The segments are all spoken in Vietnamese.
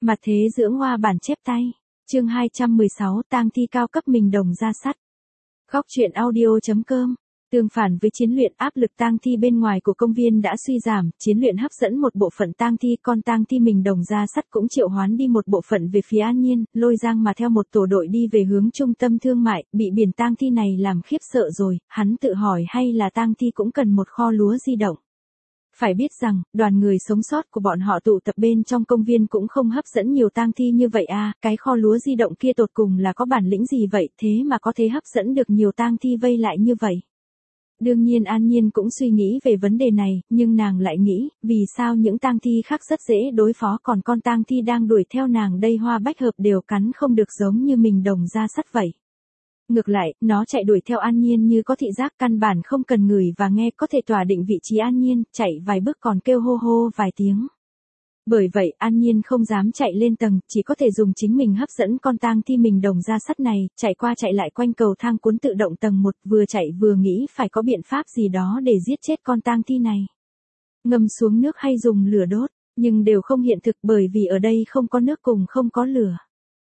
Mặt thế dưỡng hoa bản chép tay. Chương 216 tang thi cao cấp mình đồng ra sắt. Góc truyện audio.com. Tương phản với chiến luyện, áp lực tang thi bên ngoài của công viên đã suy giảm, chiến luyện hấp dẫn một bộ phận tang thi, con tang thi mình đồng ra sắt cũng triệu hoán đi một bộ phận về phía An Nhiên, lôi Giang mà theo một tổ đội đi về hướng trung tâm thương mại, bị biển tang thi này làm khiếp sợ rồi, hắn tự hỏi hay là tang thi cũng cần một kho lúa di động. Phải biết rằng, đoàn người sống sót của bọn họ tụ tập bên trong công viên cũng không hấp dẫn nhiều tang thi như vậy à, cái kho lúa di động kia tột cùng là có bản lĩnh gì vậy thế mà có thể hấp dẫn được nhiều tang thi vây lại như vậy. Đương nhiên An Nhiên cũng suy nghĩ về vấn đề này, nhưng nàng lại nghĩ, vì sao những tang thi khác rất dễ đối phó còn con tang thi đang đuổi theo nàng đây hoa bách hợp đều cắn không được giống như mình đồng ra sắt vậy. Ngược lại, nó chạy đuổi theo An Nhiên như có thị giác, căn bản không cần ngửi và nghe, có thể tỏa định vị trí An Nhiên, chạy vài bước còn kêu hô hô vài tiếng. Bởi vậy, An Nhiên không dám chạy lên tầng, chỉ có thể dùng chính mình hấp dẫn con tang thi mình đồng ra sắt này, chạy qua chạy lại quanh cầu thang cuốn tự động tầng 1, vừa chạy vừa nghĩ phải có biện pháp gì đó để giết chết con tang thi này. Ngâm xuống nước hay dùng lửa đốt, nhưng đều không hiện thực bởi vì ở đây không có nước cùng không có lửa.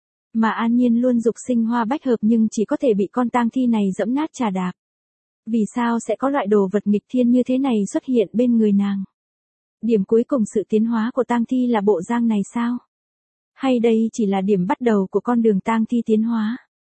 Mà An Nhiên luôn dục sinh hoa bách hợp nhưng chỉ có thể bị con tang thi này dẫm nát chà đạp. Vì sao sẽ có loại đồ vật nghịch thiên như thế này xuất hiện bên người nàng? Điểm cuối cùng sự tiến hóa của tang thi là bộ Giang này sao? Hay đây chỉ là điểm bắt đầu của con đường tang thi tiến hóa?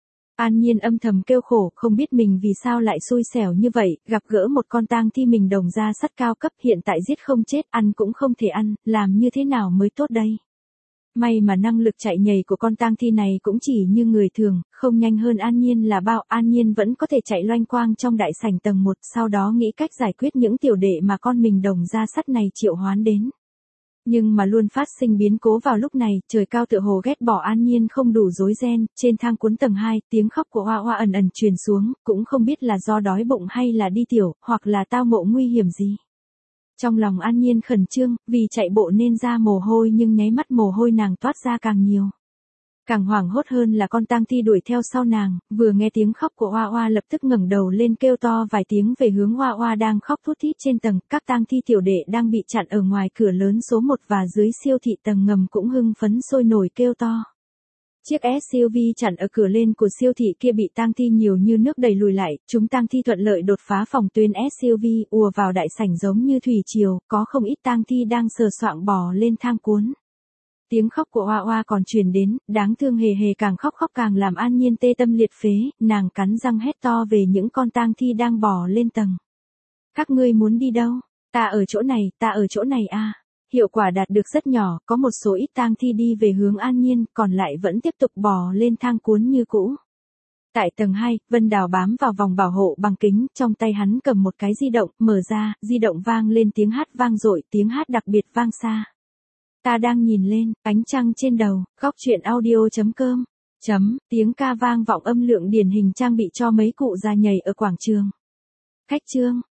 An Nhiên âm thầm kêu khổ, không biết mình vì sao lại xui xẻo như vậy, gặp gỡ một con tang thi mình đồng ra sắt cao cấp, hiện tại giết không chết, ăn cũng không thể ăn, làm như thế nào mới tốt đây? May mà năng lực chạy nhảy của con tang thi này cũng chỉ như người thường, không nhanh hơn An Nhiên là bao, An Nhiên vẫn có thể chạy loanh quang trong đại sảnh tầng 1, sau đó nghĩ cách giải quyết những tiểu đệ mà con mình đồng ra sắt này triệu hoán đến. Nhưng mà luôn phát sinh biến cố vào lúc này, trời cao tựa hồ ghét bỏ An Nhiên không đủ rối ren, trên thang cuốn tầng 2, tiếng khóc của Hoa Hoa ẩn ẩn truyền xuống, cũng không biết là do đói bụng hay là đi tiểu, hoặc là tao ngộ nguy hiểm gì. Trong lòng An Nhiên khẩn trương, vì chạy bộ nên ra mồ hôi nhưng nháy mắt mồ hôi nàng toát ra càng nhiều. Càng hoảng hốt hơn là con tang thi đuổi theo sau nàng, vừa nghe tiếng khóc của Hoa Hoa lập tức ngẩng đầu lên kêu to vài tiếng về hướng Hoa Hoa đang khóc thút thít trên tầng, các tang thi tiểu đệ đang bị chặn ở ngoài cửa lớn số 1 và dưới siêu thị tầng ngầm cũng hưng phấn sôi nổi kêu to. Chiếc SUV chặn ở cửa lên của siêu thị kia bị tang thi nhiều như nước đẩy lùi lại, chúng tang thi thuận lợi đột phá phòng tuyến SUV, ùa vào đại sảnh giống như thủy triều, có không ít tang thi đang sờ soạng bò lên thang cuốn. Tiếng khóc của Hoa Hoa còn truyền đến, đáng thương hề hề, càng khóc càng làm An Nhiên tê tâm liệt phế, nàng cắn răng hét to về những con tang thi đang bò lên tầng. Các ngươi muốn đi đâu? Ta ở chỗ này à. Hiệu quả đạt được rất nhỏ, có một số ít tang thi đi về hướng An Nhiên, còn lại vẫn tiếp tục bò lên thang cuốn như cũ. Tại tầng 2, Vân Đào bám vào vòng bảo hộ bằng kính, trong tay hắn cầm một cái di động, mở ra, di động vang lên tiếng hát vang dội, tiếng hát đặc biệt vang xa. Ta đang nhìn lên, ánh trăng trên đầu, góc truyện audio.com. Tiếng ca vang vọng âm lượng điển hình trang bị cho mấy cụ già nhảy ở quảng trường. Khách trương,